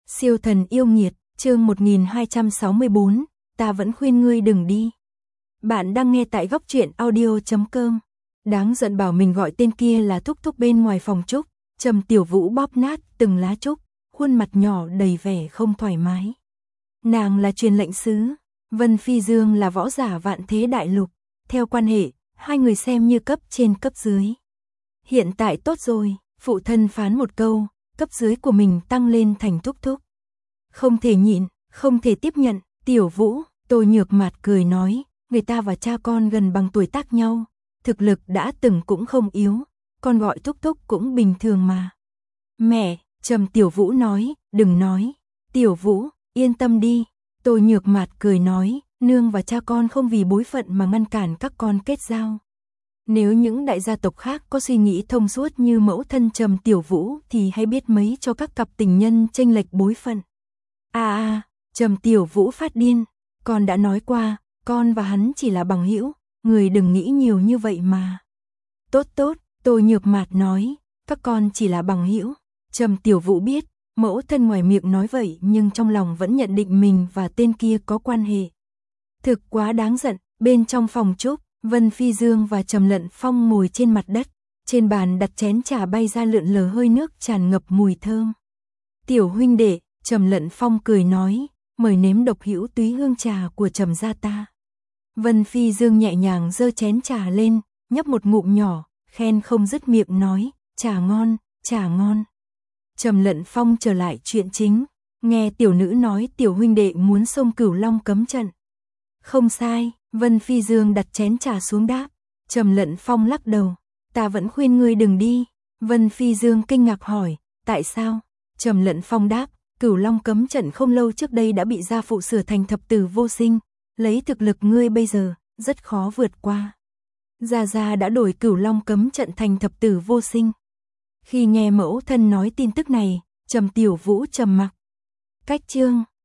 Siêu thần yêu nghiệt, chương 1264, ta vẫn khuyên ngươi đừng đi. Bạn đang nghe tại góc truyện audio.com. Đáng giận bảo mình gọi tên kia là thúc thúc bên ngoài phòng trúc, Trầm Tiểu Vũ bóp nát từng lá trúc, khuôn mặt nhỏ đầy vẻ không thoải mái. Nàng là truyền lệnh sứ, Vân Phi Dương là võ giả vạn thế đại lục, theo quan hệ, hai người xem như cấp trên cấp dưới. Hiện tại tốt rồi, phụ thân phán một câu, cấp dưới của mình tăng lên thành thúc thúc. Không thể nhịn, không thể tiếp nhận, Tiểu Vũ, Tô Nhược Mạt cười nói, người ta và cha con gần bằng tuổi tác nhau, thực lực đã từng cũng không yếu, con gọi thúc thúc cũng bình thường mà. Mẹ, Trầm Tiểu Vũ nói, đừng nói, Tiểu Vũ, yên tâm đi, Tô Nhược Mạt cười nói, nương và cha con không vì bối phận mà ngăn cản các con kết giao. Nếu những đại gia tộc khác có suy nghĩ thông suốt như mẫu thân Trầm Tiểu Vũ thì hãy biết mấy cho các cặp tình nhân chênh lệch bối phận. Trầm Tiểu Vũ phát điên, con đã nói qua, con và hắn chỉ là bằng hữu, người đừng nghĩ nhiều như vậy mà. Tốt tốt, Tô Nhược Mạt nói, các con chỉ là bằng hữu. Trầm Tiểu Vũ biết, mẫu thân ngoài miệng nói vậy nhưng trong lòng vẫn nhận định mình và tên kia có quan hệ. Thực quá đáng giận, bên trong phòng trúc, Vân Phi Dương và Trầm Lận Phong ngồi trên mặt đất, trên bàn đặt chén trà bay ra lượn lờ hơi nước tràn ngập mùi thơm. Tiểu huynh đệ, Trầm Lận Phong cười nói, mời nếm độc hữu túy hương trà của Trầm gia ta. Vân Phi Dương nhẹ nhàng giơ chén trà lên, nhấp một ngụm nhỏ, khen không dứt miệng nói, trà ngon, trà ngon. Trầm Lận Phong trở lại chuyện chính, nghe tiểu nữ nói tiểu huynh đệ muốn xông Cửu Long cấm trận. Không sai, Vân Phi Dương đặt chén trà xuống đáp. Trầm Lận Phong lắc đầu, ta vẫn khuyên ngươi đừng đi. Vân Phi Dương kinh ngạc hỏi, tại sao? Trầm Lận Phong đáp, Cửu Long cấm trận không lâu trước đây đã bị gia phụ sửa thành thập tử vô sinh, lấy thực lực ngươi bây giờ, rất khó vượt qua. Gia Gia đã đổi Cửu Long cấm trận thành thập tử vô sinh. Khi nghe mẫu thân nói tin tức này, Trầm Tiểu Vũ trầm mặc. Cách chương